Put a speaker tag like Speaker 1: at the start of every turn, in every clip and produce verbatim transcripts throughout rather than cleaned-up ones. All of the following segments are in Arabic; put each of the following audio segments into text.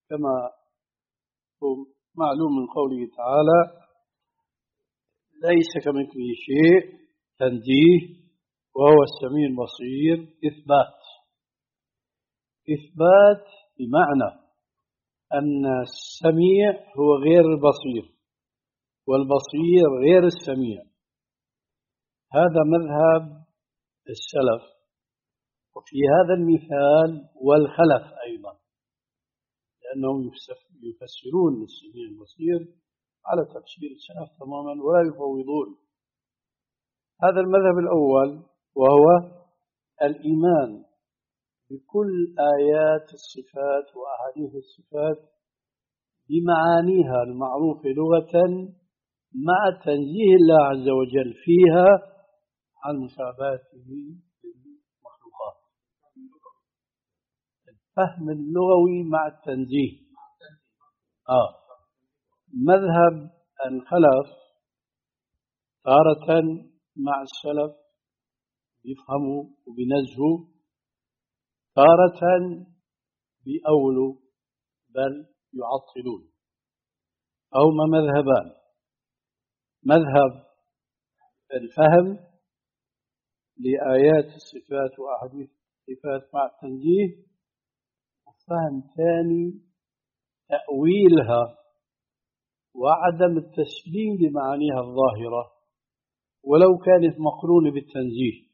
Speaker 1: كما هو معلوم من قوله تعالى: ليس كمثله شيء، تنزيه، وهو السميع البصير، إثبات. إثبات بمعنى أن السميع هو غير البصير، والبصير غير السميع. هذا مذهب السلف، وفي هذا المثال والخلف أيضا، لأنهم يفسرون السميع البصير على تفسير السلف تماما ولا يفوضون. هذا المذهب الأول، وهو الإيمان بكل آيات الصفات وأحاديث الصفات بمعانيها المعروفة لغة، مع تنزيه الله عز وجل فيها عن مشابهته للمخلوقات. الفهم اللغوي مع التنزيه. آه. مذهب الخلف تارة مع السلف يفهموا وبنزهوا، تارة بأولوا بل يعطلون. هما مذهبان: مذهب الفهم لآيات الصفات وأحاديث الصفات مع التنزيه، وفهم ثاني تأويلها وعدم التسليم بمعانيها الظاهرة ولو كانت مقرونة بالتنزيه.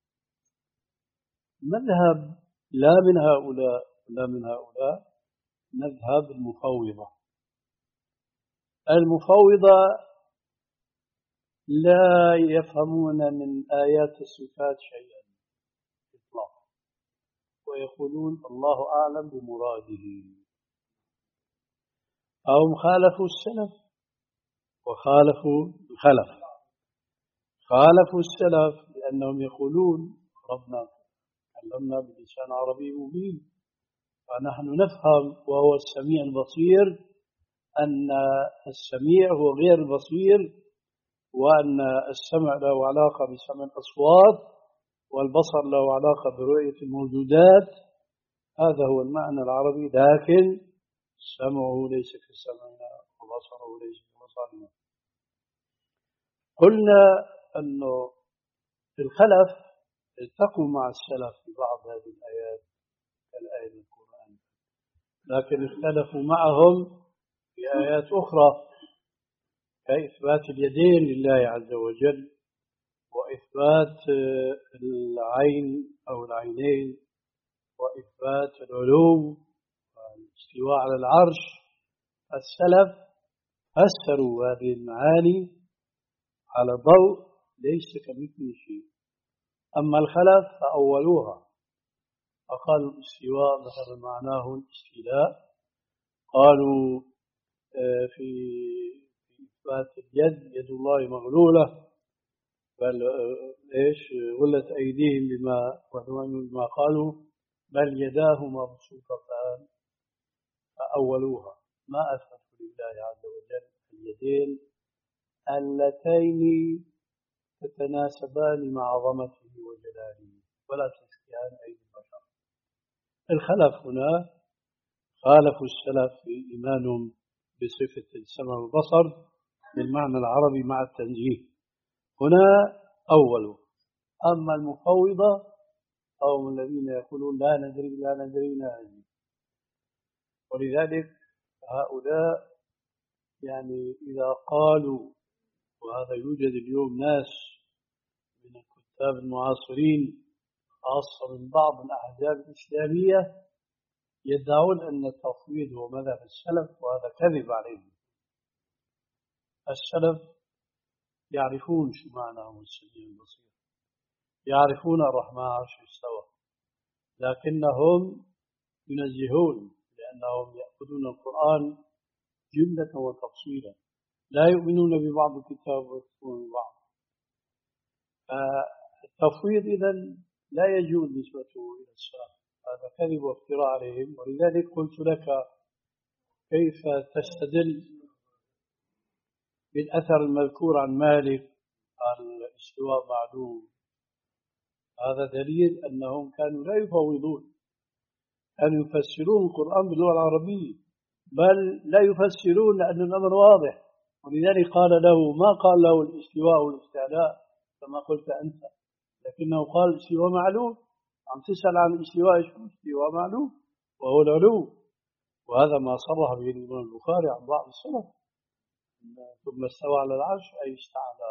Speaker 1: مذهب لا من هؤلاء لا من هؤلاء مذهب المفوضة. المفوضة لا يفهمون من آيات الصفات شيئا إطلاقا، ويقولون الله أعلم بمراده. أو خالفوا السلف وخالفوا الخلف. خالفوا السلف لأنهم يقولون ربنا كلمنا بلسان عربي مبين، فنحن نفهم وهو السميع البصير أن السميع هو غير البصير، وأن السمع له علاقة بسمع الأصوات، والبصر له علاقة برؤية الموجودات. هذا هو المعنى العربي، لكن سمعه ليس كسمعنا وبصره ليس كبصرنا. قلنا أنه الخلف التقوا مع السلف في بعض هذه الآيات كالآية من القرآن، لكن اختلفوا معهم في آيات أخرى كإثبات اليدين لله عز وجل، وإثبات العين أو العينين، وإثبات العلو والاستواء على العرش. السلف فسروا هذه المعاني على ضوء ليس كمثله شيء، أما الخلف فأولوها، فقالوا الاستواء مثلا معناه الاستيلاء، قالوا في إثبات اليد يد الله مغلولة، بل إيش غلت أيديهم بما بما قالوا بل يداه مبسوطتان، فأولوها، ما أثبتوا لله عز وجل اليدين اللتين تتناسبان مع عظمته وجلاله ولا تشبهان أيدي البشر. الخلف هنا خالفوا السلف في إيمانهم بصفة السمع والبصر بالمعنى العربي مع التنزيه، هنا أولوا. أما المفوضة أو الذين يقولون لا ندري لا ندري لا ندري، ولذلك هؤلاء يعني إذا قالوا، وهذا يوجد اليوم ناس من الكتاب المعاصرين خاصة من بعض الأحزاب الإسلامية يدعون أن التفويض هو مذهب السلف، وهذا كذب عليهم. السلف يعرفون شو معنى السميع البصير، يعرفون الرحمن عرش استوى، لكنهم ينزهون لأنهم يأخذون القرآن جملة وتفصيلا، لا يؤمنون ببعض الكتاب ويكفرون ببعض. التفويض إذن لا يجوز نسبته إلى السلف، هذا كذب وافتراء عليهم. ولذلك قلت لك كيف تستدل بالأثر المذكور عن مالك الاستواء معلوم. هذا دليل أنهم كانوا لا يفوضون، كانوا يفسرون القرآن باللغة العربية، بل لا يفسرون لأن الأمر واضح، ولذلك قال له ما قال له الاستواء والاستعلاء كما قلت أنت، لكنه قال الاستواء معلوم. عم تسأل عن الاستواء، شو الاستواء معلوم وهو العلو، وهذا ما صرح به الإمام البخاري عن بعض السلف. ثم استوى على العرش أي استعلى.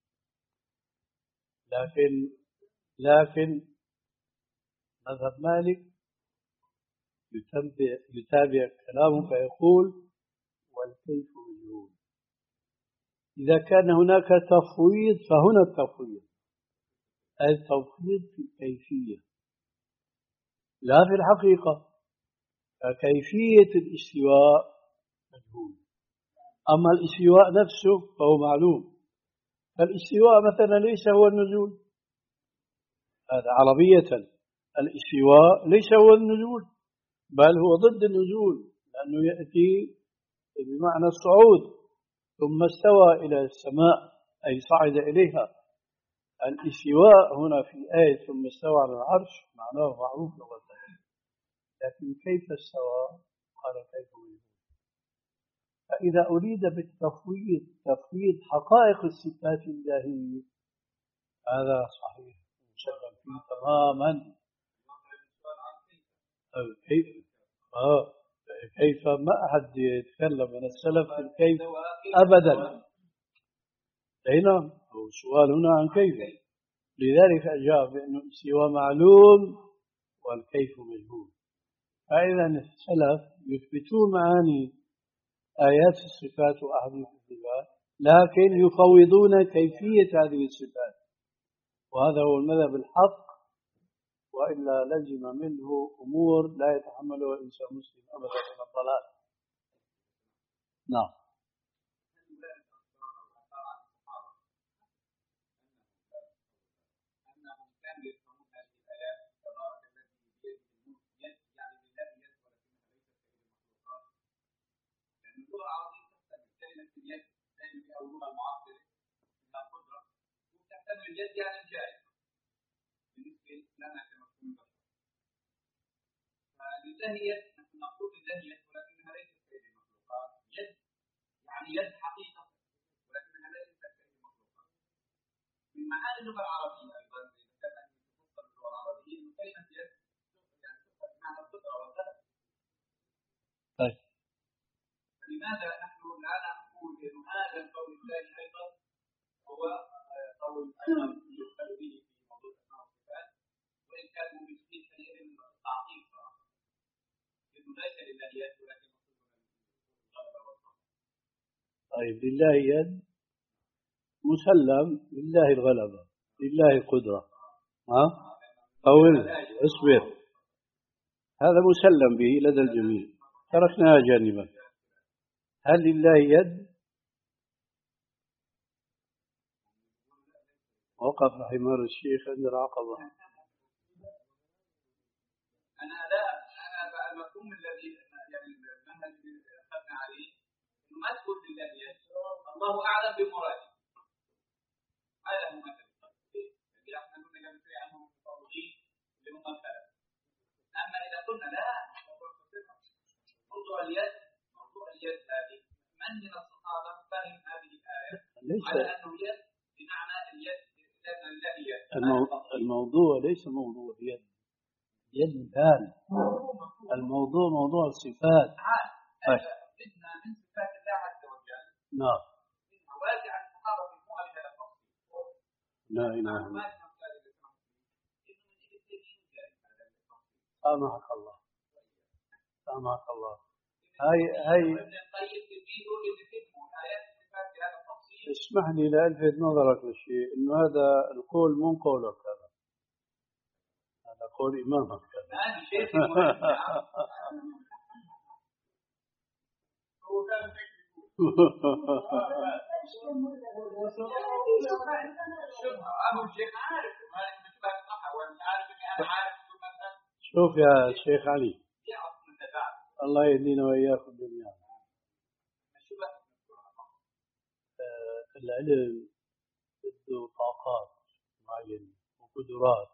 Speaker 1: لكن لكن مذهب مالك يتبع, يتابع كلامه فيقول والكيف مجهول. إذا كان هناك تفويض فهنا التفويض، أي التفويض في الكيفية لا في الحقيقة. فكيفية الاستواء مجهول، أما الاستواء نفسه فهو معلوم. فالاستواء مثلا ليس هو النزول، هذا عربية. الاستواء ليس هو النزول، بل هو ضد النزول، لأنه يأتي بمعنى الصعود. ثم استوى إلى السماء أي صعد إليها. الاستواء هنا في آية ثم استوى على العرش معناه معروف لغة، لكن كيف استوى؟ قال كيف مجهول. فإذا أريد بالتفويض تفويض حقائق الصفات الإلهية هذا صحيح مسلم فيه تماما. كيف آه كيف ما أحد يتكلم من السلف في الكيف أبدا. أي نعم، هو السؤال هنا عن كيف، لذلك أجاب بأنه الاستواء معلوم والكيف مجهول. فإذا السلف يثبتون معاني آيات الصفات وأحاديث الصفات، لكن يفوضون كيفية هذه الصفات، وهذا هو المذهب الحق، وإلا لزم منه أمور لا يتحملها الإنسان المسلم أبدا من الضلال. نعم.
Speaker 2: اليد يعني الجائز بالنسبة لنا كمفهوم بشر. فلله يد، نحن نقول لله يد ولكنها ليست كيد المخلوقات. يد يعني يد حقيقة ولكنها ليست كيد المخلوقات. من معاني اللغة العربية أيضا إذا كان تفسر باللغة العربية إن كلمة يد يعني تفسر بمعنى القدرة والغلبة.
Speaker 1: طيب.
Speaker 2: فلماذا نحن لا نقول إنه هذا القول الثاني أيضا هو قول أيضا يقبل به في موضوع الأسماء والصفات، وإن كانوا مسلمين حينئذ من التعطيل صراحة، إنه ليس لله يد ولكن الغلبة والقدرة.
Speaker 1: طيب، لله يد مسلم، لله الغلبة، لله القدرة. ها؟ قول اصبر، هذا مسلم به لدى الجميع، تركناها جانبا. هل لله يد؟ وقف حمار الشيخ عند العقبة.
Speaker 2: أنا لا أنا المفهوم الذي يعني المنهج الذي أخذنا عليه إنه ما تقول لله يد، الله أعلم بمراده. هذا هو مثل الذي احنا كنا قبل شوي عنهم المفوضين اللي هم الخلف. أما إذا قلنا لا، موضوع اليد موضوع اليد هذه من من الصحابة فهم هذه الآية على أنه يد بمعنى اليد.
Speaker 1: الموضوع ليس موضوع يد، يد مثال. الموضوع موضوع الصفات.
Speaker 2: طيب. بدنا من صفات الله عز وجل.
Speaker 1: نعم.
Speaker 2: واجع الصحابة في مواجهة التفصيل.
Speaker 1: لا إله إلا الله. سامحك الله، سامحك الله. هاي هاي اسمح لي لألفت نظرك لشيء، إنه هذا القول مو قولك، هذا هذا قول إمامك. شوف يا شيخ علي، الله يهدينا وإياكم جميعا. العلم عنده طاقات معينة وقدرات.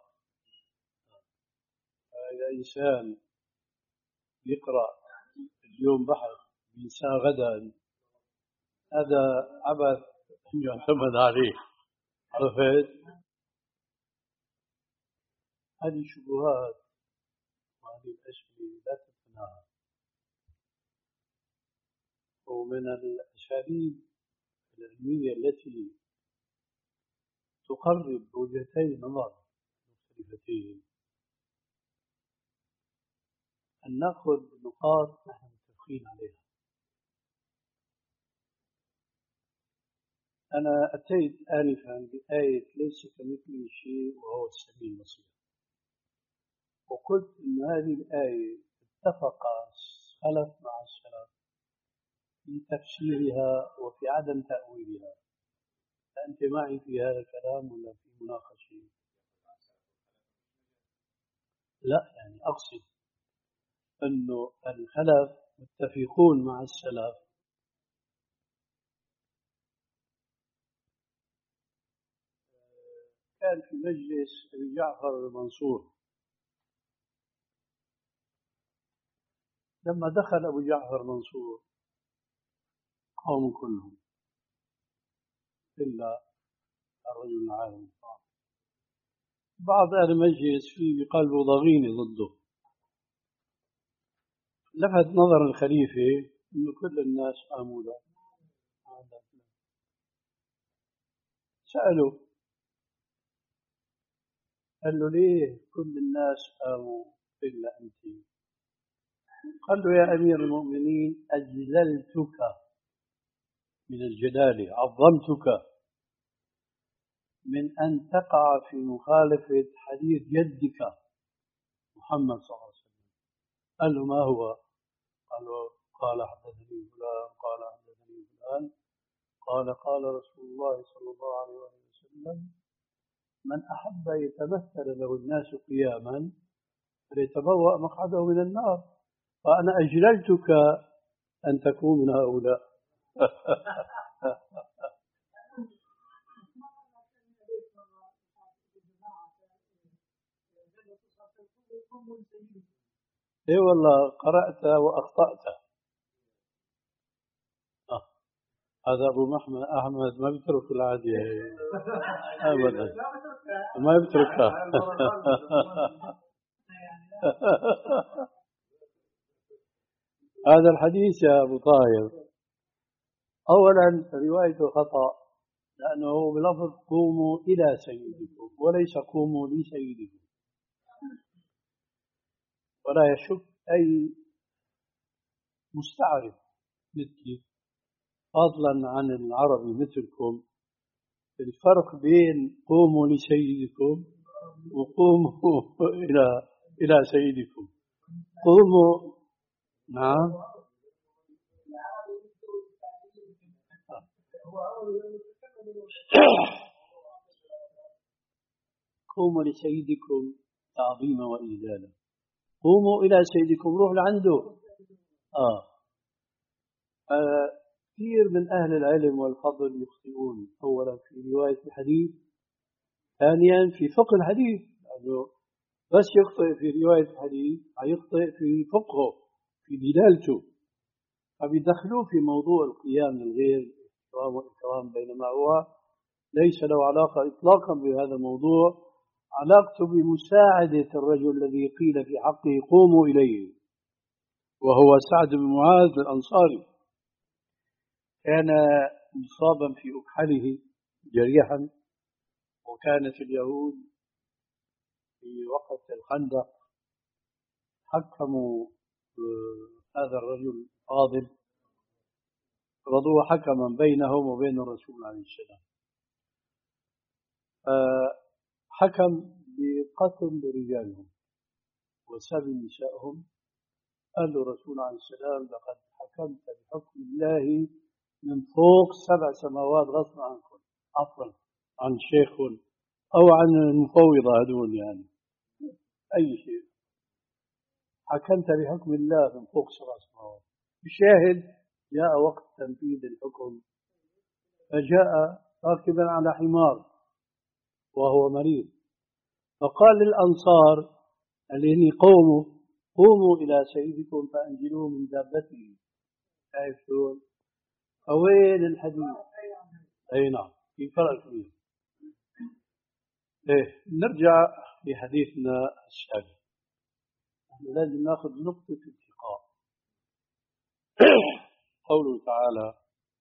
Speaker 1: إذا إنسان يقرأ اليوم بحث ينسى غدا هذا عبث يعتمد عليه. عرفت؟ هذه شبهات وهذه الأشياء لا تتناهى. ومن الأساليب العلمية التي تقرب وجهتي النظر مختلفتين أن نأخذ نقاط نحن متفقين عليها. أنا أتيت آنفا بآية ليس كمثله شيء وهو السميع البصير، وقلت إن هذه الآية اتفق السلف مع السلف في تفسيرها وفي عدم تأويلها. أنت معي في هذا الكلام ولا في مناقشة؟ لا، يعني أقصد أنه الخلف متفقون مع السلف كان في مجلس أبي جعفر المنصور، لما دخل أبو جعفر المنصور قوم كلهم إلا الرجل العالم، بعض أهل المجلس في قلبه ضغينة ضده. لفت نظر الخليفة إنه كل الناس قاموا له، سألوا قال له ليه كل الناس قاموا إلا أنت؟ قال له يا أمير المؤمنين أجللتك من الجلالة، عظمتك من أن تقع في مخالفة حديث جدك محمد صلى الله عليه وسلم. قال له ما هو؟ قال له قال حدثني فلان قال حدثني فلان قال قال رسول الله صلى الله عليه وسلم من أحب يتمثل له الناس قياما فليتبوأ مقعده من النار، فأنا أجللتك أن تكون من هؤلاء. اي والله قرأت وأخطأت. آه. هذا أبو محمد أحمد ما بيترك العادية أبدا، ما بيتركها. هذا الحديث يا أبو طاهر أولا روايته خطأ، لأنه بلفظ قوموا إلى سيدكم وليس قوموا لسيدكم، ولا يشك أي مستعرب مثلي فضلا عن العربي مثلكم الفرق بين قوموا لسيدكم وقوموا إلى إلى سيدكم. قوموا نعم قوموا لسيدكم تعظيما وإجلالا، قوموا إلى سيدكم روح لعنده. آه. آه. كثير من أهل العلم والفضل يخطئون، أولا في رواية الحديث، ثانيا في فقه الحديث، يعني بس يخطئ في رواية الحديث يخطئ في فقهه في دلالته، فبيدخلوه في موضوع القيام للغير الاحترام والإكرام، بينما هو ليس له علاقة إطلاقا بهذا الموضوع، علاقته بمساعدة الرجل الذي قيل في حقه قوموا إليه، وهو سعد بن معاذ الأنصاري، كان مصابا في أكحله جريحا، وكانت اليهود في وقت الخندق حكموا هذا الرجل الفاضل، رضوا حكما بينهم وبين الرسول عليه السلام، حكم بقتل رجالهم وسبي نسائهم. قال له الرسول عليه السلام لقد حكمت بحكم الله من فوق سبع سماوات غصبا عنكم، عفوا عن شيخ أو عن المفوضة هذول، يعني أي شيء، حكمت بحكم الله من فوق سبع سماوات. الشاهد جاء وقت تنفيذ الحكم، فجاء راكبا على حمار وهو مريض، فقال للأنصار الذين قوموا قوموا إلى سيدكم فأنزلوه من دابته، شايف شلون؟ فوين الحديث؟ أي نعم، في فرق كبير. إيه، نرجع في حديثنا السابق. لازم ناخذ نقطة التقاء. قوله تعالى: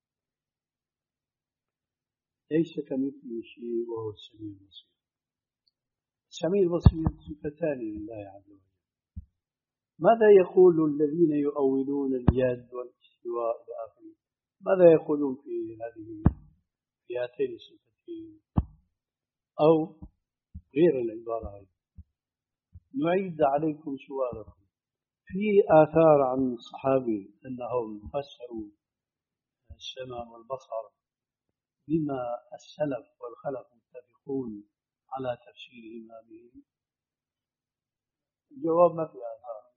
Speaker 1: ليس كمثله شيء وهو السميع البصير. السميع البصير صفتان لله عز وجل. ماذا يقول الذين يؤولون اليد والاستواء إلى آخره؟ ماذا يقولون في هذه في هاتين الصفتين؟ أو غير العبارة هذه. نعيد عليكم سؤالكم. في آثار عن الصحابي أنهم فسروا السمع والبصر بما السلف والخلف متفقون على تفسيرهما به. الجواب: ما في آثار.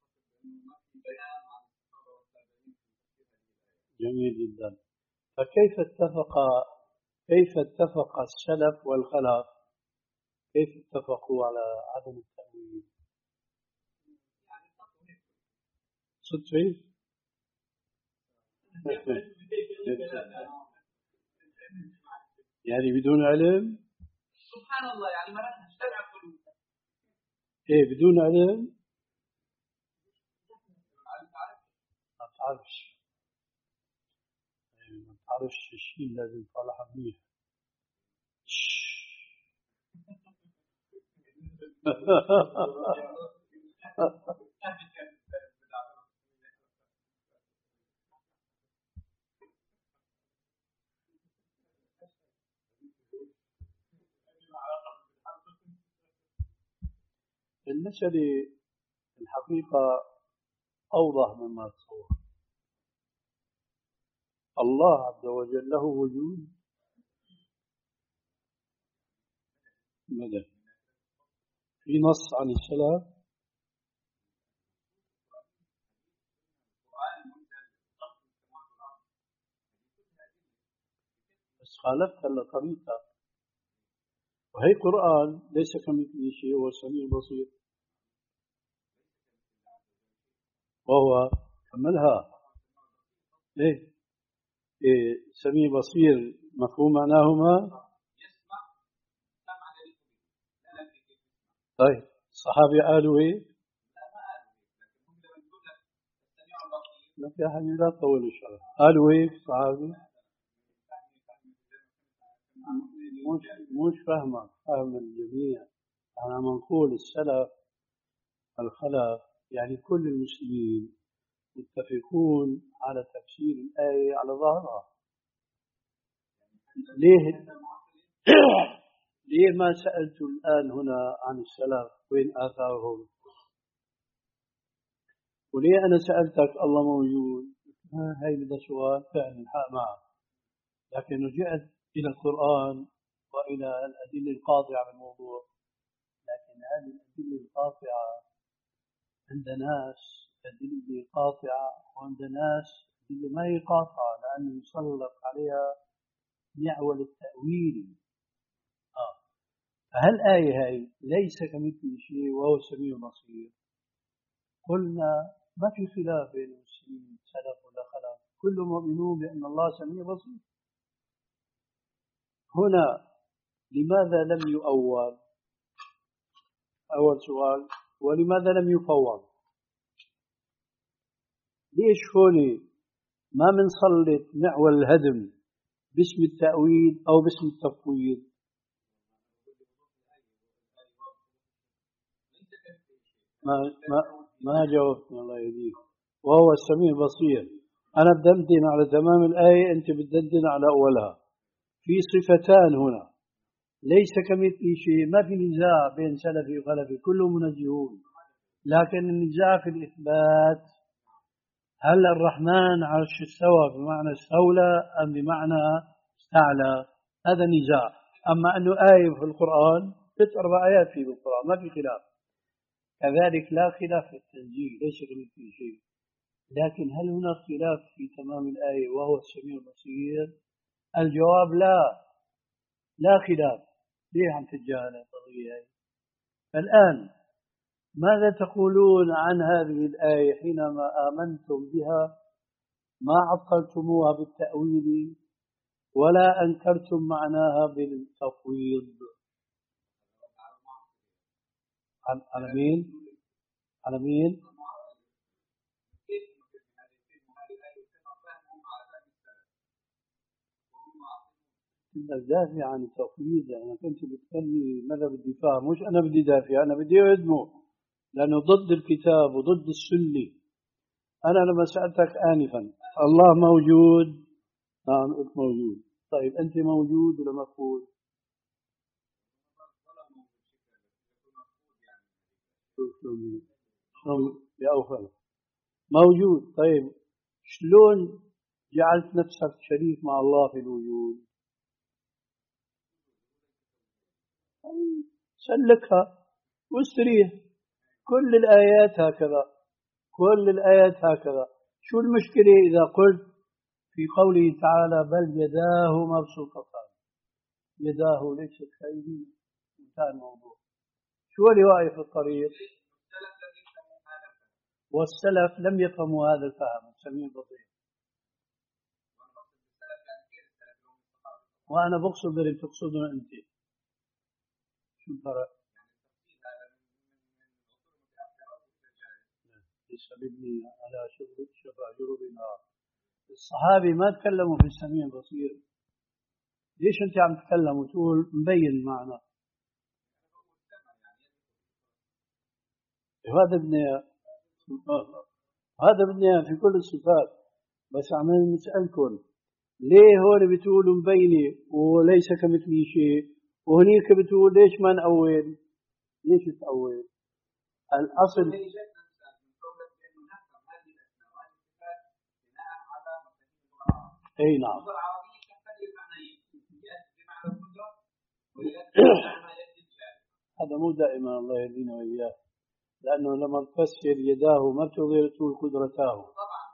Speaker 1: جميل جدا. فكيف اتفق كيف اتفق السلف والخلف كيف اتفقوا على عدم التأويل؟ صدفة؟ يعني بدون علم؟
Speaker 2: سبحان الله، يعني ما نستمع كل
Speaker 1: ايه بدون علم؟ ما تعرفش ما تعرفش الشيء لازم طالع منيح. المسألة الحقيقة أوضح مما تصور. الله عز وجل له وجود مدى في نص عن السلف. بس خالفت لطريقة، وهي قرآن ليس كمثله شيء هو السميع البصير، وهو كملها. إيه إيه سميع بصير مفهوم معناهما. طيب الصحابة قالوا إيه؟ لا يا حبيبي لا تطول الشرح. قالوا إيه الصحابة؟ مش مش فاهمك، فاهم الجميع. أنا منقول السلف الخلف يعني كل المسلمين متفقون على تفسير الآية على ظاهرها. ليه ليه ما سألت الآن هنا عن السلف وين آثارهم؟ وليه أنا سألتك الله موجود؟ هاي بدها سؤال فعلا حق معه، لكن رجعت إلى القرآن وإلى الأدلة القاطعة بالموضوع. لكن هذه الأدلة القاطعة عند ناس أدلة قاطعة، وعند ناس أدلة ما هي قاطعة لأنه يسلط عليها معول التأويل. آه. فهالآية هاي ليس كمثله شيء وهو السميع البصير. قلنا ما في خلاف بين المسلمين سلف ولا خلف، كلهم مؤمنون بأن الله سميع بصير. هنا لماذا لم يؤول؟ أول سؤال. ولماذا لم يفوض؟ ليش هوني ما منسلط معول الهدم باسم التأويل أو باسم التفويض؟ ما ما ما جاوبتني الله يهديك. وهو السميع البصير. أنا بدندن على تمام الآية، أنت بتدندن على أولها. في صفتان هنا ليس كمثله شيء. ما في نزاع بين سلفي وخلفي، كلهم منزهون، لكن النزاع في الإثبات. هل الرحمن عرش استوى بمعنى استولى أم بمعنى استعلى؟ هذا نزاع. أما أنه آية في القرآن، ست أربع آيات في القرآن ما في خلاف. كذلك لا خلاف في التنزيل، ليس كمثله شيء. لكن هل هناك خلاف في تمام الآية وهو السميع البصير؟ الجواب لا، لا خلاف. ليه عم تتجاهل القضية هذه؟ الآن ماذا تقولون عن هذه الآية حينما آمنتم بها ما عطلتموها بالتأويل ولا أنكرتم معناها بالتفويض. على مين؟ على مين؟ كنت أدافع عن التفويض. أنا كنت بتكلمي ماذا بدي فاهم، مش أنا بدي دافع، أنا بدي أهدمه لأنه ضد الكتاب وضد السنة. أنا لما سألتك آنفا الله موجود، نعم قلت موجود. طيب أنت موجود ولا مفقود؟ شلون بأوفر موجود. طيب شلون جعلت نفسك شريك مع الله في الوجود؟ سلكها واستريح. كل الآيات هكذا، كل الآيات هكذا. شو المشكلة إذا قلت في قوله تعالى بل يداه مبسوطتان؟ يداه ليست كأيدينا، انتهى الموضوع. شو اللي واقف في الطريق؟ والسلف لم يفهموا هذا الفهم، نسميه بسيط. وأنا بقصد اللي بتقصده أنت. شو الفرق؟ ليس بني على شغل شفا جرب نار. الصحابي ما تكلموا في السميع البصير. ليش أنت عم تتكلم وتقول مبين معنا؟ هذا بدنا هذا بدنا في كل الصفات. بس عم نسألكم ليه هون بتقولوا مبينة وليس كمثله شيء، وهنيك بتقول ليش ما نأول؟ ليش تأول؟ الأصل أي نعم. هذا مو دائما الله يهدينا وإياه، لأنه لما تفسر يداه ما بتقدر تقول قدرتاه.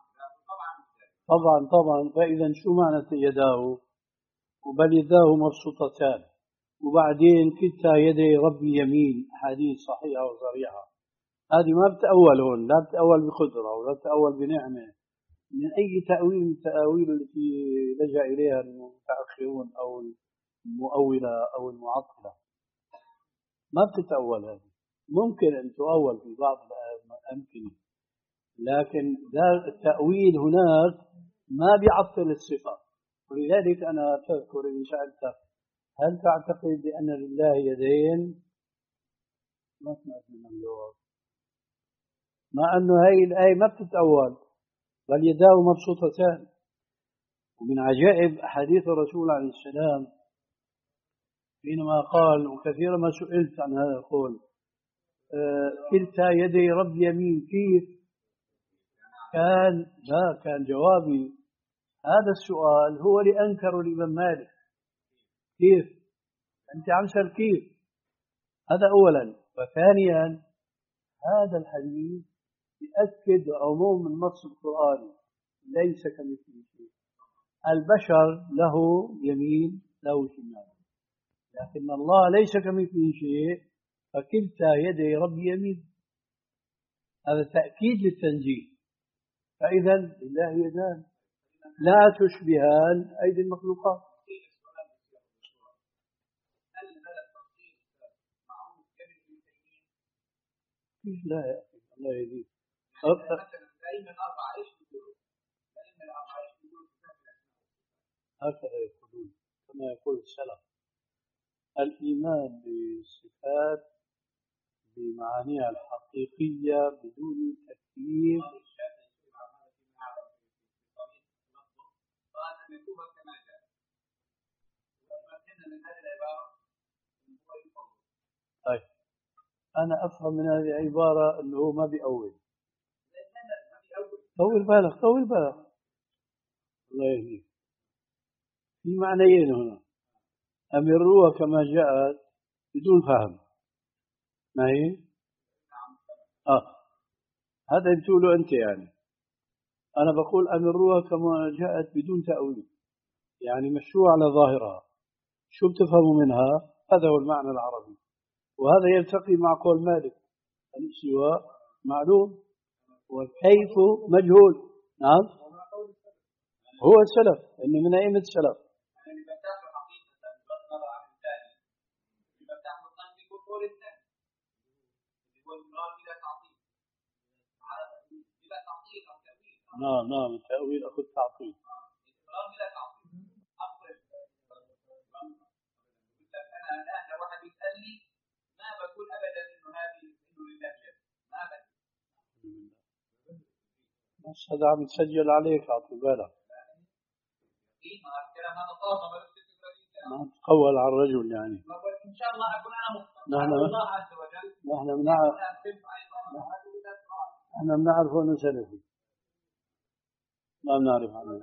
Speaker 1: طبعا طبعا. فإذا شو معنى يداه؟ وبل يداه مبسوطتان، وبعدين كلتا يدي ربي يمين، حديث صحيحة وصريحة. هذه ما بتأول هون، لا بتأول بقدرة ولا بتأول بنعمة من أي تأويل من التأويل التي لجأ إليها المتأخرون أو المؤولة أو المعطلة. ما بتتأول هذه. ممكن أن تؤول في بعض الأمكنة، لكن التأويل هناك ما بيعطل الصفة. ولذلك أنا تذكر إن سألتك هل تعتقد بأن لله يدين؟ ما سمعت من الجواب، مع أنه هاي الآية ما بتتأول بل يداه مبسوطتان. ومن عجائب حديث الرسول عليه السلام حينما قال، وكثيرا ما سئلت عن هذا القول، آه كلتا يدي رب يمين، كيف كان؟ لا، كان جوابي هذا السؤال هو اللي أنكر الإمام مالك. كيف أنت عم تسأل كيف؟ هذا أولا. وثانيا هذا الحديث يؤكد عموم النص القرآني ليس كمثله شيء. البشر له يمين له شمال، لكن الله ليس كمثله شيء، فكلتا يدي رب يمين. هذا تأكيد للتنزيه. فإذا لله يدان لا تشبهان أيدي المخلوقات. لا يا أخي الله يهديك. هكذا يقولون كما يقول السلف. الإيمان بالصفات بمعانيها الحقيقية بدون تكييف طيب أنا أفهم من هذه العبارة أنه هو ما بيأول. طول بالك طول بالك الله يهديك. في معنيين هنا، أمروها كما جاءت بدون فهم. ما هي؟ آه هذا بتقوله أنت يعني. أنا بقول أمروها كما جاءت بدون تأويل، يعني مشروع على ظاهرها. شو بتفهموا منها؟ هذا هو المعنى العربي، وهذا يلتقي مع قول مالك الاستواء معلوم والكيف مجهول. نعم هو السلف إنه من أئمة السلف.
Speaker 2: يعني بفتح حقيقة بغض عن الثاني بفتح الظن بكفر الثاني اللي هو المراد بلا تعطيل بلا تعطيل أو تأويل.
Speaker 1: نعم نعم التأويل أخذ تعطيل.
Speaker 2: المراد بلا تعطيل أفضل. أنا الآن لو واحد يسألني ما بقول أبدا إنه هذه إنه لله جل ما بقول.
Speaker 1: بس هذا عم يتسجل عليك أعطي بالك. ما تقول على الرجل يعني.
Speaker 2: إن شاء الله أكون أنا مخطئ.
Speaker 1: نحن
Speaker 2: الله عز وجل.
Speaker 1: نحن بنعرف نحن بنعرف أنه سلفي. ما بنعرف عنه.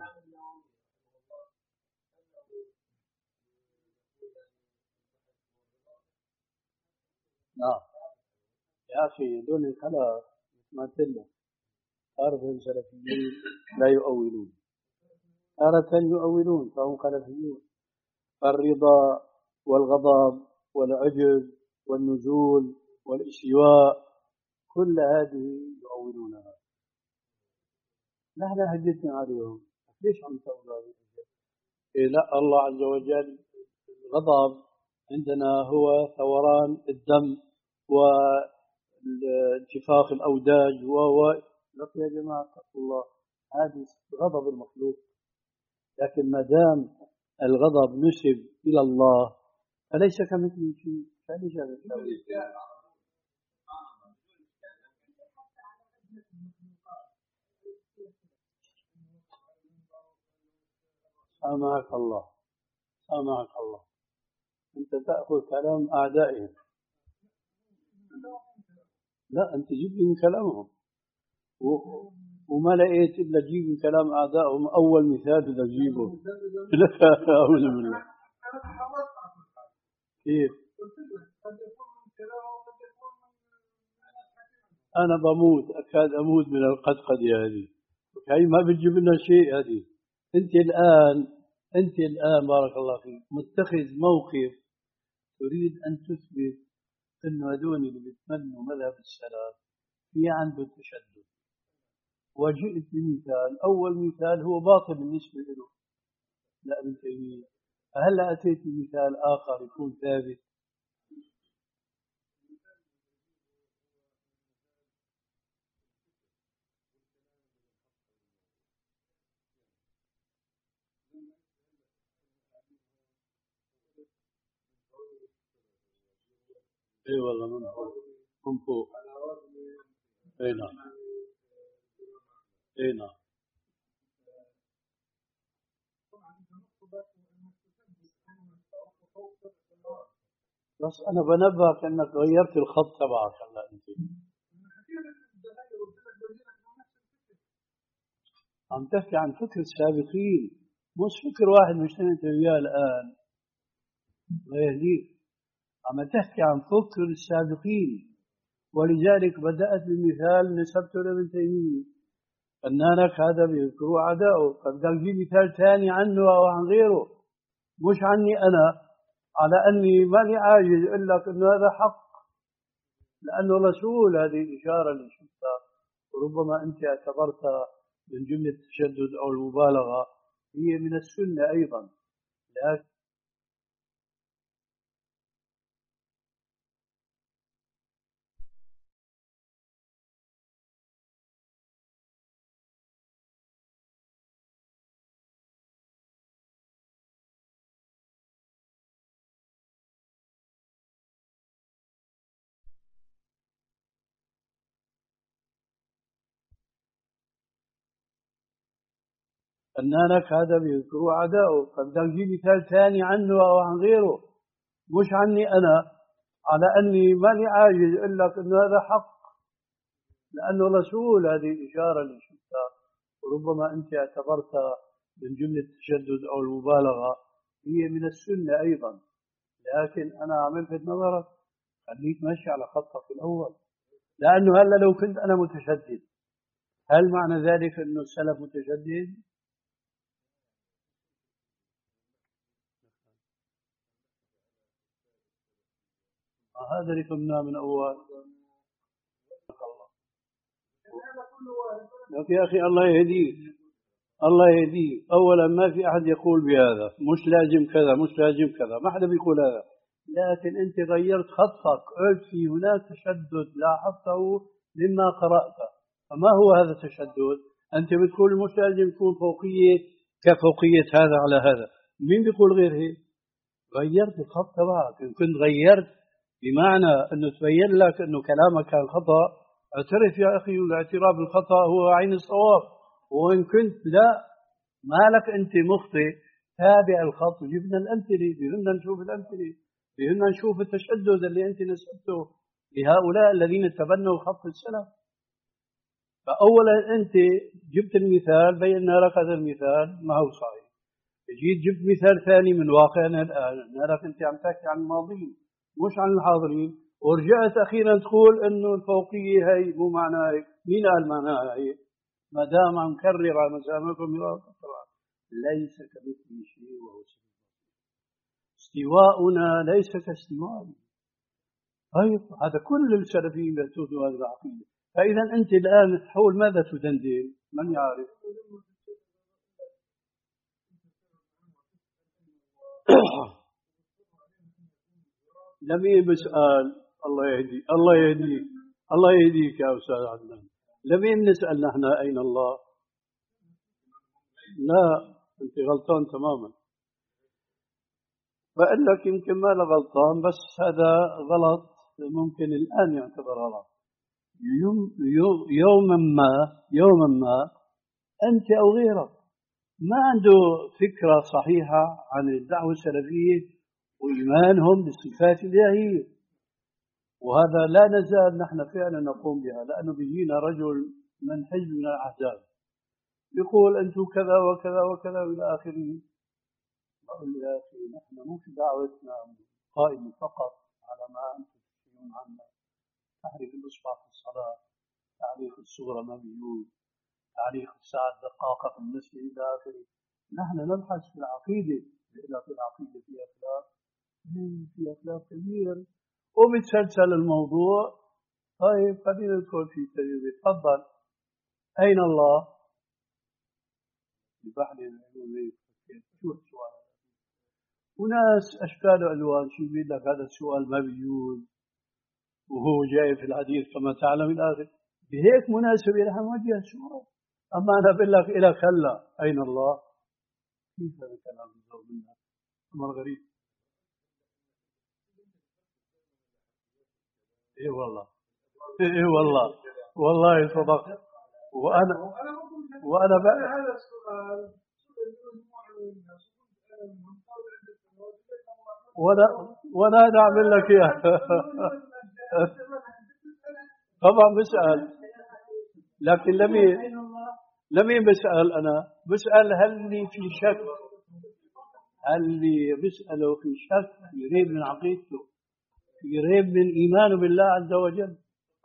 Speaker 1: نعم. يا أخي دون الخلاف ما تلا. تعرف السلفيين لا يؤولون. تارة يؤولون فهم خلفيون. الرضا والغضب والعجب والنزول والاستواء كل هذه يؤولونها. نحن حجتنا عليهم ليش عم تقول هذه؟ إيه لا الله عز وجل الغضب عندنا هو ثوران الدم وانتفاخ الأوداج و لك يا جماعة اتقوا الله هذه غضب المخلوق. لكن ما دام الغضب نسب إلى الله فليس كمثله شيء. فليس كمثله. سامحك الله سامحك الله. أنت تأخذ كلام أعدائهم. لا أنت جيب لي من كلامهم و... وما لقيت إلا جيب من كلام أعدائهم. أول مثال إذا تجيبه لك أعوذ بالله. كيف أنا بموت أكاد أموت من القدقدة هذه. هي ما بتجيب لنا شيء هذه. أنت الآن أنت الآن بارك الله فيك متخذ موقف تريد أن تثبت أنه هذول اللي بيتمنوا مذهب السلف في عنده التشدد. وجئت بمثال. أول مثال هو باطل بالنسبة له لا ابن تيمية. فهلا أتيت بمثال آخر يكون ثابت. اي والله من فوق من فوق. اي نعم اي نعم. بس انا بنبهك انك غيرت الخط تبعك هلا انت عم تحكي عن فكر السابقين مش فكر واحد مش انت وياه الان غير عم تحكي عن فكر السابقين. ولذلك بدأت بمثال نسبته لابن تيمية. فنانك هذا بيذكروا أعداؤه. فبدأ يجيب مثال ثاني عنه أو عن غيره مش عني أنا على أني ماني عاجز أقول لك أنه هذا حق لأنه رسول. هذه الإشارة اللي شفتها وربما أنت اعتبرتها من جملة التشدد أو المبالغة هي من السنة أيضا. لكن فنانك هذا بيذكروا أعداؤه. فبدأ يجيب مثال ثاني عنه أو عن غيره مش عني أنا على أني ماني عاجز أقول لك أنه هذا حق لأنه رسول. هذه الإشارة اللي شفتها وربما أنت اعتبرتها من جملة التشدد أو المبالغة هي من السنة أيضا. لكن أنا عملت نظرك خليك ماشي على خطك الأول. لأنه هلا لو كنت أنا متشدد هل معنى ذلك أنه السلف متشدد؟ هذا اللي قلناه من أول. لك يا أخي الله يهديك الله يهديه. أولا ما في أحد يقول بهذا، مش لازم كذا مش لازم كذا، ما حدا بيقول هذا. لكن أنت غيرت خطك، قلت في هناك تشدد لاحظته مما قرأته. فما هو هذا التشدد؟ أنت بتقول مش لازم يكون فوقية كفوقية هذا على هذا. مين بيقول غير هيك؟ غيرت الخط تبعك. إن كنت غيرت بمعنى أنه تبين لك أنه كلامك كان خطأ، اعترف يا أخي، والاعتراف بالخطأ هو عين الصواب. وإن كنت لا، ما لك أنت مخطئ، تابع الخط. وجبنا الأمثلة، بهمنا نشوف الأمثلة، بهمنا نشوف التشدد اللي أنت نسبته لهؤلاء الذين تبنوا خط السلف. فأولا أنت جبت المثال، بينا لك هذا المثال ما هو صحيح. جيت جبت مثال ثاني من واقعنا الآن، نراك أنت عم تحكي عن الماضيين مش عن الحاضرين، ورجعت أخيرا تقول إنه الفوقية هي مو معناها هيك. مين قال معناها هيك؟ ما دام عم كرر على مسامعكم طبعا ليس كمثله شيء وهو سبيل. استواؤنا ليس كاستواء. طيب هذا كل السلفيين يعتقدوا هذه العقيدة. فإذا أنت الآن حول ماذا تدندن؟ من يعرف؟ لمين بسأل؟ الله يهدي الله يهديك الله يهديك يا أستاذ عدنان. لمين نسأل نحن أين الله؟ لا، أنت غلطان تماما. بقول لك يمكن ما له غلطان، بس هذا غلط ممكن الآن يعتبر غلط. يوم يوما ما يوما ما أنت أو غيرك ما عنده فكرة صحيحة عن الدعوة السلفية وإيمانهم بالصفات الإلهية، وهذا لا نزال نحن فعلا نقوم بها. لأنه بيجينا رجل من حزب من الأحزاب يقول أنتم كذا وكذا وكذا إلى آخره. أقول يا أخي نحن مو في دعوتنا قائمة فقط على ما أنتم تحكون عنه، تعريف الإصبع في الصلاة، تعريف الصغرى ما بيجوز، تعريف الساعة الدقاقة في المسجد إلى آخره. نحن نبحث في العقيدة، إذا في العقيدة في أخلاق، في أخلاق كبير وبتسلسل الموضوع. طيب خلينا ندخل في تجربة. تفضل. أين الله؟ بحر شو السؤال؟ وناس أشكال وألوان شو بيقول لك هذا السؤال ما بيجوز وهو جاي في الحديث كما تعلم إلى آخره. بهيك مناسبة نحن نوجه السؤال. أما أنا بقول لك إلى خلا أين الله؟ كيف هذا الكلام بالضبط منك؟ أمر غريب. إيه والله إيه والله والله صدقت. وأنا وأنا بقى
Speaker 2: هذا السؤال
Speaker 1: وأنا وأنا أنا أعمل لك إياه. طبعا بسأل، لكن لمين لمين بسأل؟ أنا بسأل هل لي في شك، هل لي بسأله في شك في ريب من عقيدته، في ريب من إيمانه بالله عز وجل.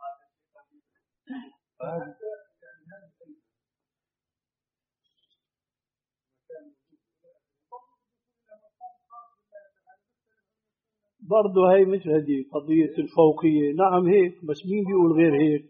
Speaker 1: برضه هي مثل هذه قضية الفوقية. نعم هيك، بس مين بيقول غير هيك؟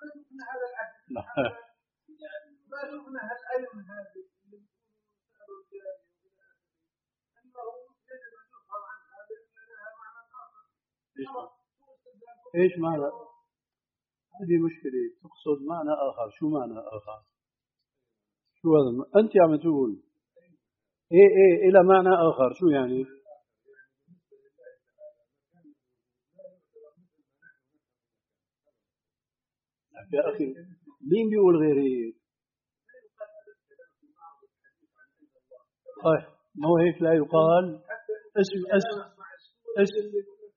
Speaker 1: ايش معنى؟ هذه مشكلة. تقصد معنى آخر. شو معنى آخر؟ شو هذا؟ أنت عم تقول إيه إيه إلى معنى آخر. شو يعني؟ يا أخي مين بيقول غير هيك؟ طيب ما هو هيك لا يقال. اسم اسم اسم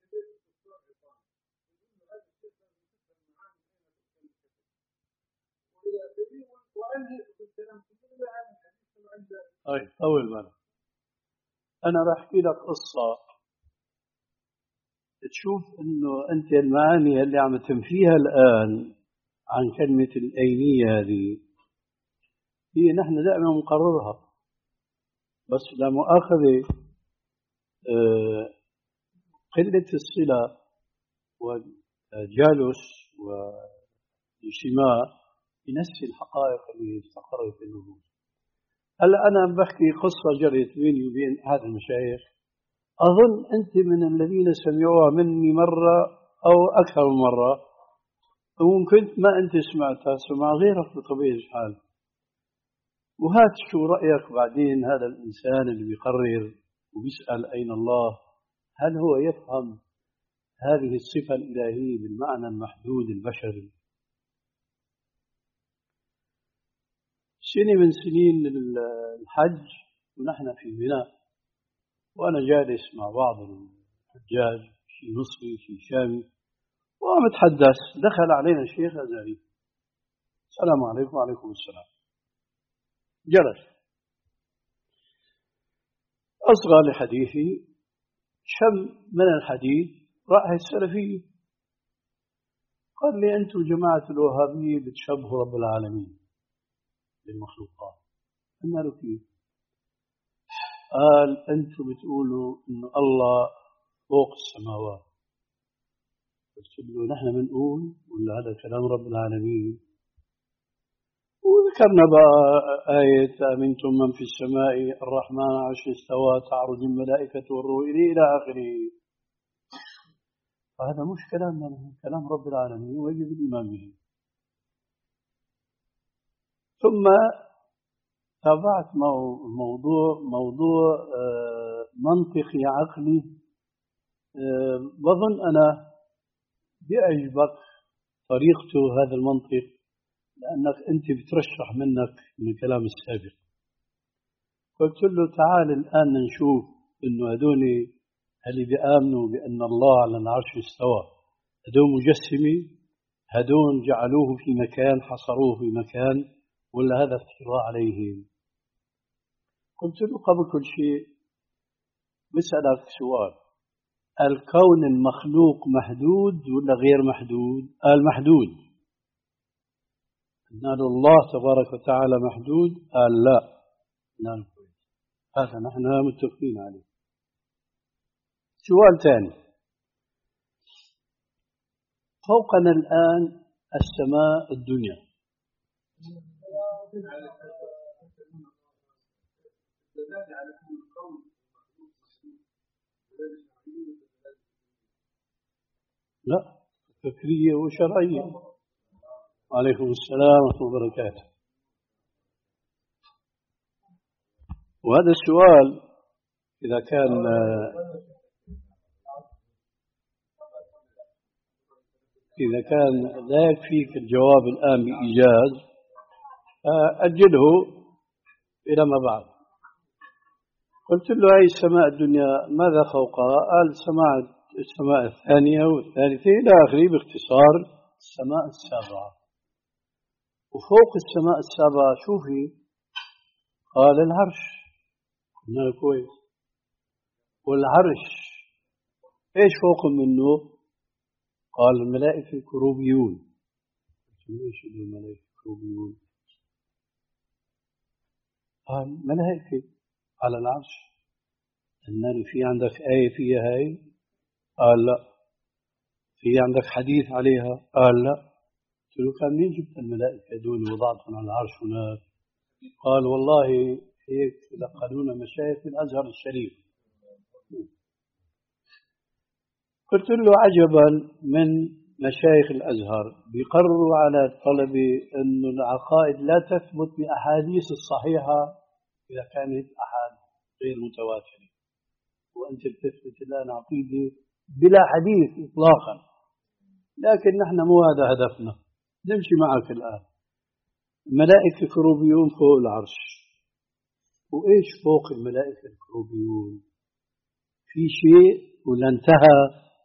Speaker 1: طيب أول مرة أنا راح أحكي لك قصة تشوف إنه أنت المعاني اللي عم تنفيها الآن عن كلمة الأينية هذه هي نحن دائما نقررها، بس لا مؤاخذة قلة الصلة والجالس والاجتماع بنفس الحقائق اللي استقرت في النفوس. هلا أنا بحكي قصة جرت بيني وبين هذا المشايخ، أظن أنت من الذين سمعوها مني مرة أو أكثر من مرة، وممكن ما أنت سمعتها، سمع غيرك بطبيعة الحال. وهات شو رأيك بعدين هذا الإنسان اللي بيقرر وبيسأل أين الله، هل هو يفهم هذه الصفة الإلهية بالمعنى المحدود البشري؟ سنة من سنين الحج ونحن في منى، وأنا جالس مع بعض الحجاج، شيء مصري شيء شامي، ومتحدث، دخل علينا الشيخ أزهري، السلام عليكم. وعليكم السلام. جلس، أصغى لحديثي، شم من الحديث رائحة السلفية، قال لي أنتم جماعة الوهابية بتشبهوا رب العالمين بالمخلوقات. قلنا له كيف؟ قال أنتم بتقولوا إن الله فوق السماوات. قلت له نحن بنقول ولا هذا كلام رب العالمين؟ وذكرنا بقى آية أمنتم من في السماء الرحمن عرش استوى تعرج الملائكة والروح إليه إلى آخره. فهذا مش كلامنا، كلام رب العالمين ويجب الإيمان به. ثم تابعت موضوع موضوع منطقي عقلي، بظن أنا بيعجبك طريقته هذا المنطق، لأنك أنت بترشح منك من الكلام السابق. قلت له تعال الآن نشوف إنه هدول اللي بيآمنوا بأن الله على العرش استوى، هدول مجسمي، هدول جعلوه في مكان، حصروه في مكان، ولا هذا افتراء عليهم؟ قلت له قبل كل شيء بسألك سؤال، الكون المخلوق محدود ولا غير محدود؟ قال محدود. قلنا له الله تبارك وتعالى محدود؟ قال لا. قلنا له هذا نحن متفقين عليه. سؤال ثاني، فوقنا الآن السماء الدنيا، لا فكرية وشرعية. وعليكم السلام ورحمة الله وبركاته. وهذا السؤال إذا كان إذا كان لا يكفيك الجواب الآن بإيجاز، أجله إلى ما بعد. قلت له هذه السماء الدنيا ماذا فوقها؟ قال السماء السماء الثانية والثالثة إلى آخره، باختصار السماء السابعة. وفوق السماء السابعة شو في؟ قال العرش. قلنا له كويس، والعرش ايش فوق منه؟ قال الملائكة الكروبيون. قلت له ايش الملائكة الكروبيون؟ قال ملائكة على العرش. قلنا له في عندك آية فيها هاي؟ قال لا. في عندك حديث عليها؟ قال لا. قلت له كان مين جبت الملائكة دول وضعتهم على العرش هناك؟ قال والله هيك لقدونا مشايخ الأزهر الشريف. قلت له عجبا من مشايخ الأزهر بيقرروا على الطلبة أن العقائد لا تثبت بأحاديث الصحيحة إذا كانت أحد غير متواترة، وأنت بتثبت الآن عقيدة بلا حديث إطلاقا. لكن نحن مو هذا هدفنا، نمشي معك الآن. الملائكة الكروبيون فوق العرش، وإيش فوق الملائكة الكروبيون؟ في شيء ولا انتهى؟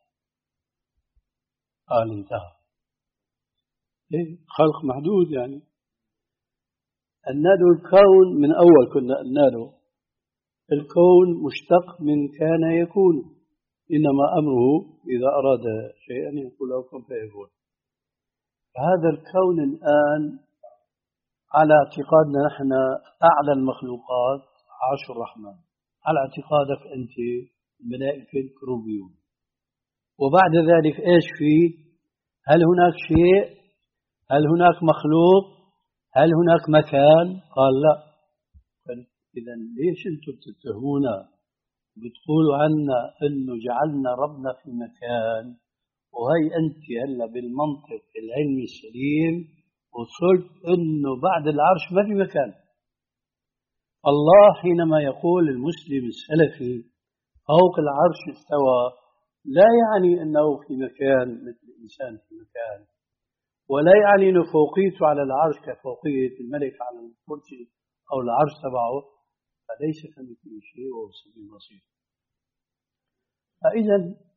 Speaker 1: قال انتهى. إيه؟ خلق محدود يعني. النادو الكون من أول كنا النادو الكون مشتق من كان يكون، إنما أمره إذا أراد شيئا يقول له كن فيكون. هذا الكون الآن على اعتقادنا نحن أعلى المخلوقات عرش الرحمن، على اعتقادك أنت الملائكة الكروبيون. وبعد ذلك إيش فيه؟ هل هناك شيء؟ هل هناك مخلوق؟ هل هناك مكان؟ قال لا. قلت إذا ليش أنتم تتهمونا بتقولوا عنا إنه جعلنا ربنا في مكان، وهي أنت هلا بالمنطق العلمي السليم وصلت إنه بعد العرش ما في مكان. الله حينما يقول المسلم السلفي فوق العرش استوى لا يعني أنه في مكان مثل الإنسان في مكان، ولا يعني أنه فوقيته على العرش كفوقية الملك على الكرسي أو العرش تبعه، فليس كمثله شيء وهو السميع البصير. فإذا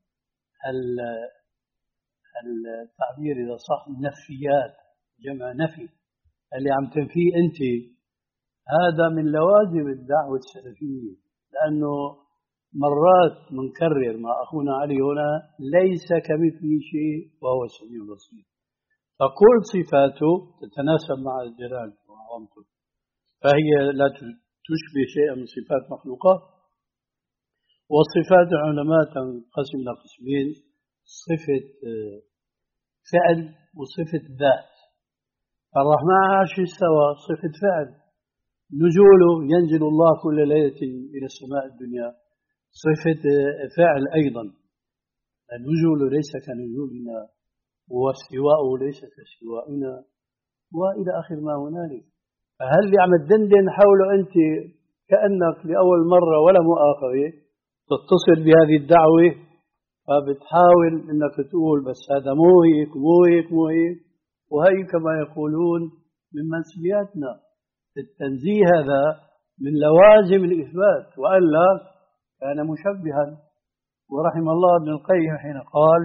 Speaker 1: التعبير إذا صح نفيات جمع نفي اللي عم تنفيه أنت هذا من لوازم الدعوة السلفية، لأنه مرات منكرر مع أخونا علي هنا ليس كمثله شيء وهو السميع البصير، فكل صفاته تتناسب مع الجلال وعظمته، فهي لا تشبه شيئا من صفات مخلوقات. والصفات العلماء تنقسم إلى قسمين: صفة فعل وصفة ذات. الرحمن على العرش استوى صفة فعل، نزوله ينزل الله كل ليلة إلى السماء الدنيا صفة فعل أيضا، النزول ليس كنزولنا واستواءه ليس كاستوائنا وإلى آخر ما هنالك. فهل اللي عم تدندن حوله أنت كأنك لأول مرة ولا مؤاخذة تتصل بهذه الدعوة، فبتحاول أنك تقول بس هذا مو هيك مو هيك مو هيك، وهي كما يقولون من منسياتنا. التنزيه هذا من لوازم الإثبات، وإلا كان مشبها. ورحم الله ابن القيم حين قال: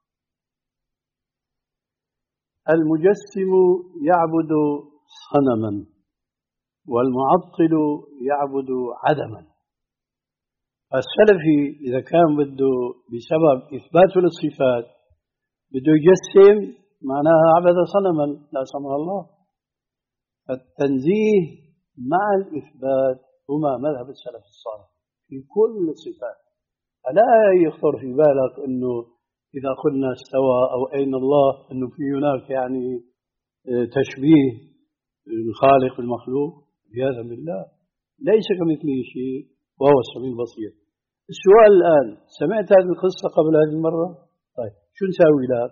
Speaker 1: المجسم يعبد صنما والمعطل يعبد عدما. السلفي إذا كان بده بسبب إثباته للصفات بده يجسم معناها عبد صنما لا سمح الله. التنزيه مع الإثبات هما مذهب السلف الصالح في كل الصفات. فلا يخطر في بالك أنه إذا قلنا استوى أو أين الله أنه في هناك يعني تشبيه الخالق المخلوق، عياذا بالله ليس كمثله شيء وهو السميع البصير. السؤال الآن: سمعت هذه القصة قبل هذه المرة؟ طيب شو نساوي لك؟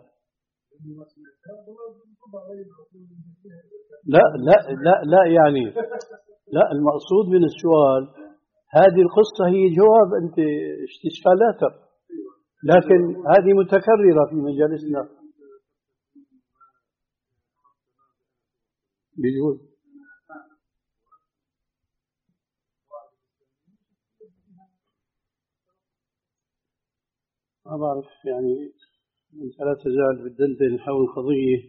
Speaker 1: لا لا لا لا يعني لا، المقصود من السؤال هذه القصة هي جواب أنت استشكالاتك، لكن هذه متكررة في مجالسنا. بيقول ما بعرف يعني أنت لا تزال بالدندن حول قضية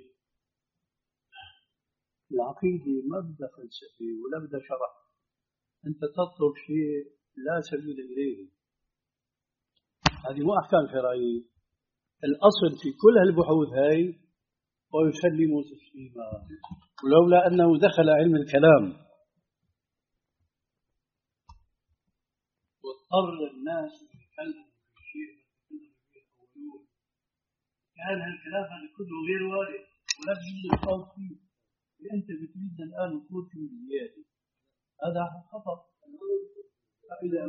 Speaker 1: العقيدة، ما بدها فلسفة ولا بدها شرح، أنت تطلب شيء لا سبيل إليه. هذه مو أحكام شرعية. الأصل في كل هالبحوث هاي ويسلم تسليما، ولولا أنه دخل علم الكلام واضطر الناس يتكلموا في شيء كان هالكلام هذا كله غير وارد ولا بد الخوض فيه، أنت بتريد الآن الخوض فيه زيادة، هذا خطأ. فإذا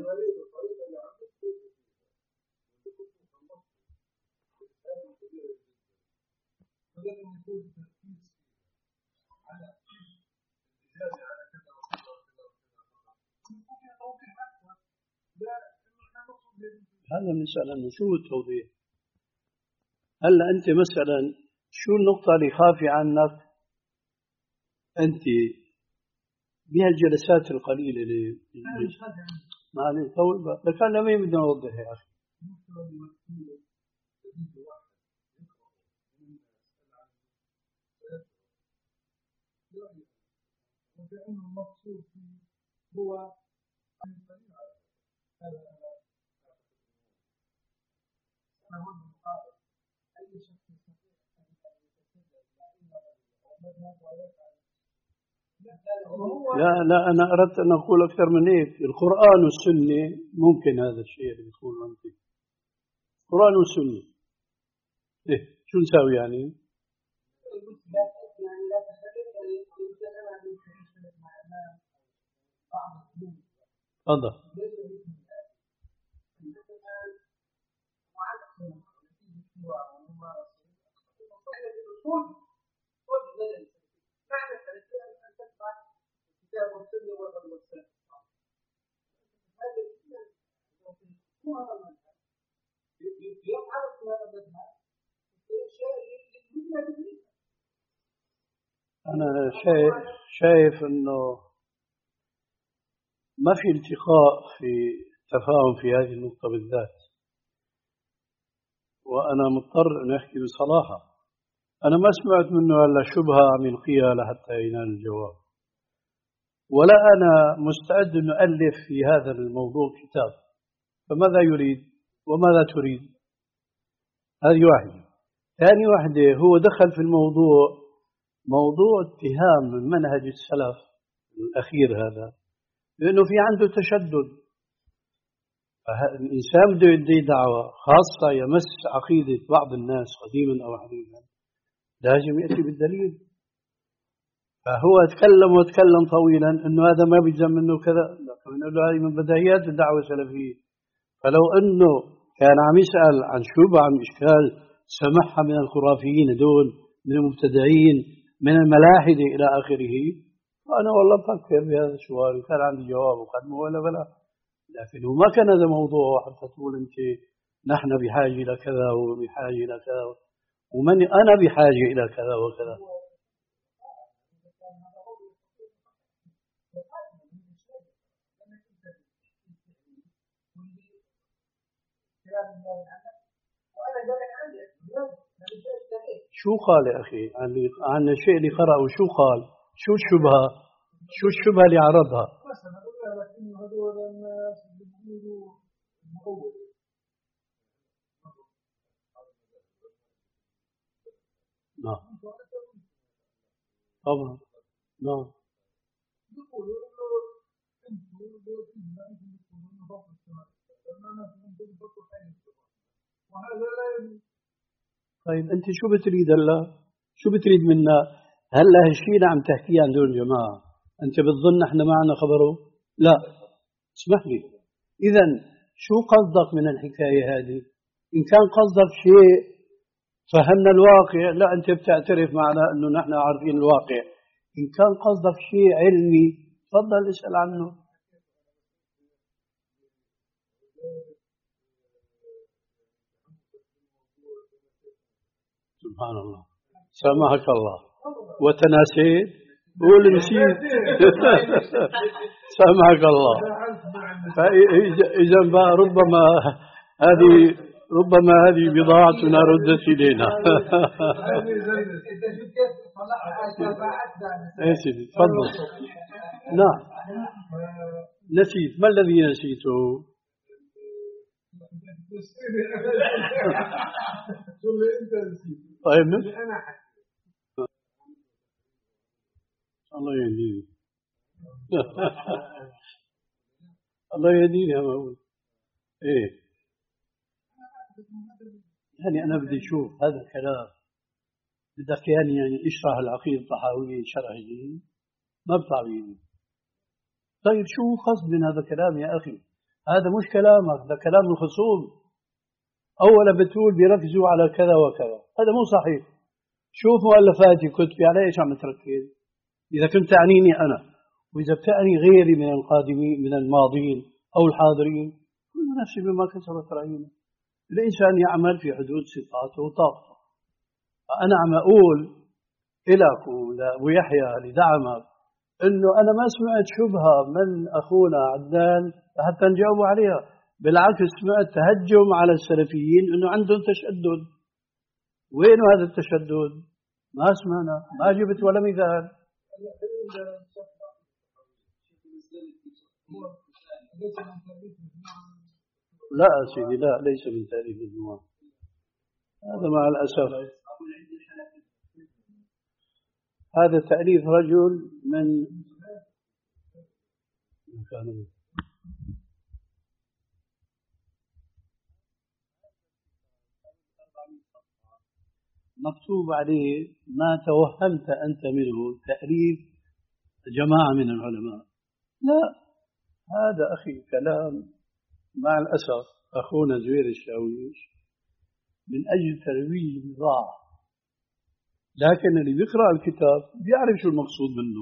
Speaker 1: هذا مسألة أنه شو التوضيح؟ هلا أنت مثلا شو النقطة اللي خافي عنك أنت بهالجلسات القليلة اللي ما عليه طول بقى، بس أنا ما بدنا نوضح يا أخي.
Speaker 2: لأنه المقصود هو أن أي شخص يستطيع أن يتسلل
Speaker 1: لا لا أنا أردت أن أقول أكثر من هيك. القرآن والسنة ممكن هذا الشيء اللي بتقوله أنت، القرآن والسنة إيه شو نساوي يعني؟ تفضل. أنا شايف شايف إنه ما في التقاء في تفاهم في هذه النقطة بالذات، وأنا مضطر أن أحكي بصراحة. أنا ما سمعت منه إلا شبهة عم يلقيها لحتى ينال الجواب، ولا أنا مستعد أن أؤلف في هذا الموضوع كتاب. فماذا يريد وماذا تريد؟ هذه واحدة. ثاني واحدة، هو دخل في الموضوع موضوع اتهام من منهج السلف الأخير هذا لأنه في عنده تشدد. الإنسان بده يدي دعوة خاصة يمس عقيدة بعض الناس قديما أو حديثا، لازم يأتي بالدليل. فهو تكلم وتكلم طويلا أنه هذا ما بيلزم منه كذا، لكن له هذه من بدايات الدعوة السلفية. فلو أنه كان عم يسأل عن شبهة عن إشكال سمعها من الخرافيين دول، من المبتدعين، من الملاحدة إلى آخره، فأنا والله بفكر بهذا السؤال وكان عندي جواب وقدمه ولا بلا. لكن ما كان هذا موضوع حتى تقول أنت نحن بحاجة إلى كذا وبحاجة إلى كذا ومن أنا بحاجة إلى كذا وكذا. شو قال يا أخي عن عن الشيء اللي قرأه؟ شو قال؟ شو الشبهة؟ شو الشبهة اللي عرضها؟ نعم طبعا نعم. طيب أنت شو بتريد هلا؟ شو بتريد منا؟ هلا هالشيء اللي عم تحكيه عن دول الجماعة أنت بتظن إحنا ما عنا خبره؟ لا، اسمح لي. إذا شو قصدك من الحكاية هذه؟ إن كان قصدك شيء فهمنا الواقع، لا أنت بتعترف معنا أنه نحن عارفين الواقع. إن كان قصدك شيء علمي تفضل اسأل عنه. سبحان الله، سامحك الله وتناسيت. قول نسيت. سامحك الله. فإذا ربما هذه ربما هذه بضاعتنا ردت إلينا. يا سيدي تفضل. نعم نسيت. ما الذي نسيته؟ طيب الله يهديني. الله يهديني يا مولى. ايه يعني انا بدي اشوف هذا الكلام بدك يعني يعني اشرح العقيده الطحاويه شرح جديد ما بتعرفيني. طيب شو قصد من هذا الكلام يا اخي؟ هذا مش كلامك، هذا كلام الخصوم. اولا بتقول بيركزوا على كذا وكذا، هذا مو صحيح. شوف مؤلفاتي كتبي على ايش عم تركز؟ اذا كنت تعنيني انا واذا بتعني غيري من القادمين من الماضين او الحاضرين، كل نفس بما كسبت رهينه. الانسان يعمل في حدود صفاته وطاقته. فانا عم اقول لك ولابو يحيى لدعمك انه انا ما سمعت شبهه من اخونا عدنان حتى نجاوب عليها. بالعكس سمعت تهجم على السلفيين انه عندهم تشدد. وين هذا التشدد؟ ما سمعنا، ما جبت ولا مثال. لا سيدي لا، ليس من تأليف الجماعة هذا مع الأسف. هذا تأليف رجل من مكتوب عليه ما توهمت أنت منه تأليف جماعة من العلماء. لا، هذا أخي كلام مع الأسف أخونا زوير الشاويش من أجل ترويج البضاعة، لكن اللي بيقرأ الكتاب بيعرف شو المقصود منه.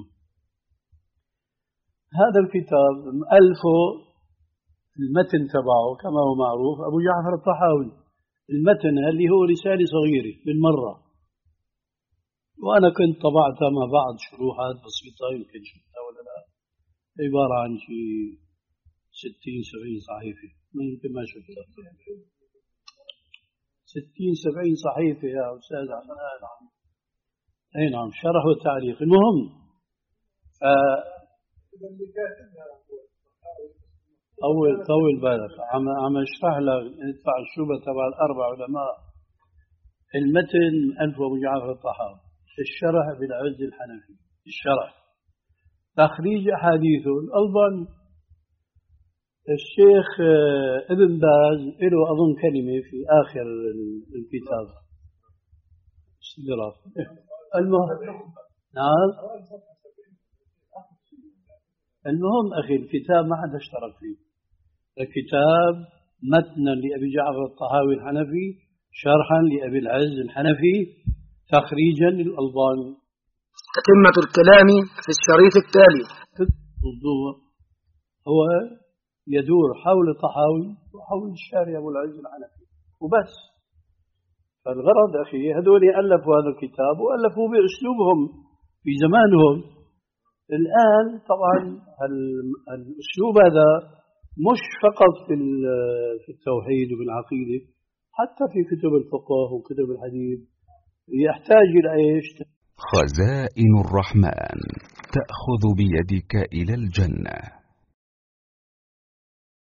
Speaker 1: هذا الكتاب مؤلفه المتن تبعه كما هو معروف أبو جعفر الطحاوي، المتن اللي هو رسالة صغيرة بالمرة، وأنا كنت طبعتها مع بعض شروحات بسيطة يمكن شفتها ولا لا، عبارة عن شيء ستين سبعين صحيفة، ما يمكن ما شفتها، ستين سبعين صحيفة يا أستاذ عمان. أي نعم، شرح وتعليق. المهم آه طول طول بالك، عم عم اشرح لك ادفع الشوبة تبع الأربع علماء. المتن ألف أبو جعفر الطحاوي، الشرح بالعز الحنفي، الشرح تخريج أحاديثه الألباني. الشيخ ابن باز له أظن كلمة في آخر الكتاب استدراك. المهم نعم، المهم أخي الكتاب ما حدا اشترك فيه. الكتاب متنا لأبي جعفر الطحاوي الحنفي، شرحا لأبي العز الحنفي، تخريجا للألباني.
Speaker 3: تتمة الكلام في الشريط التالي.
Speaker 1: الضوء هو يدور حول الطحاوي وحول الشارع أبو العز الحنفي وبس. فالغرض أخي هذول ألفوا هذا الكتاب وألفوا بأسلوبهم في زمانهم. الآن طبعا الأسلوب هذا مش فقط في التوحيد وفي العقيدة، حتى في كتب الفقه وكتب الحديث يحتاج إلى إيش؟
Speaker 4: خزائن الرحمن تأخذ بيدك إلى الجنة.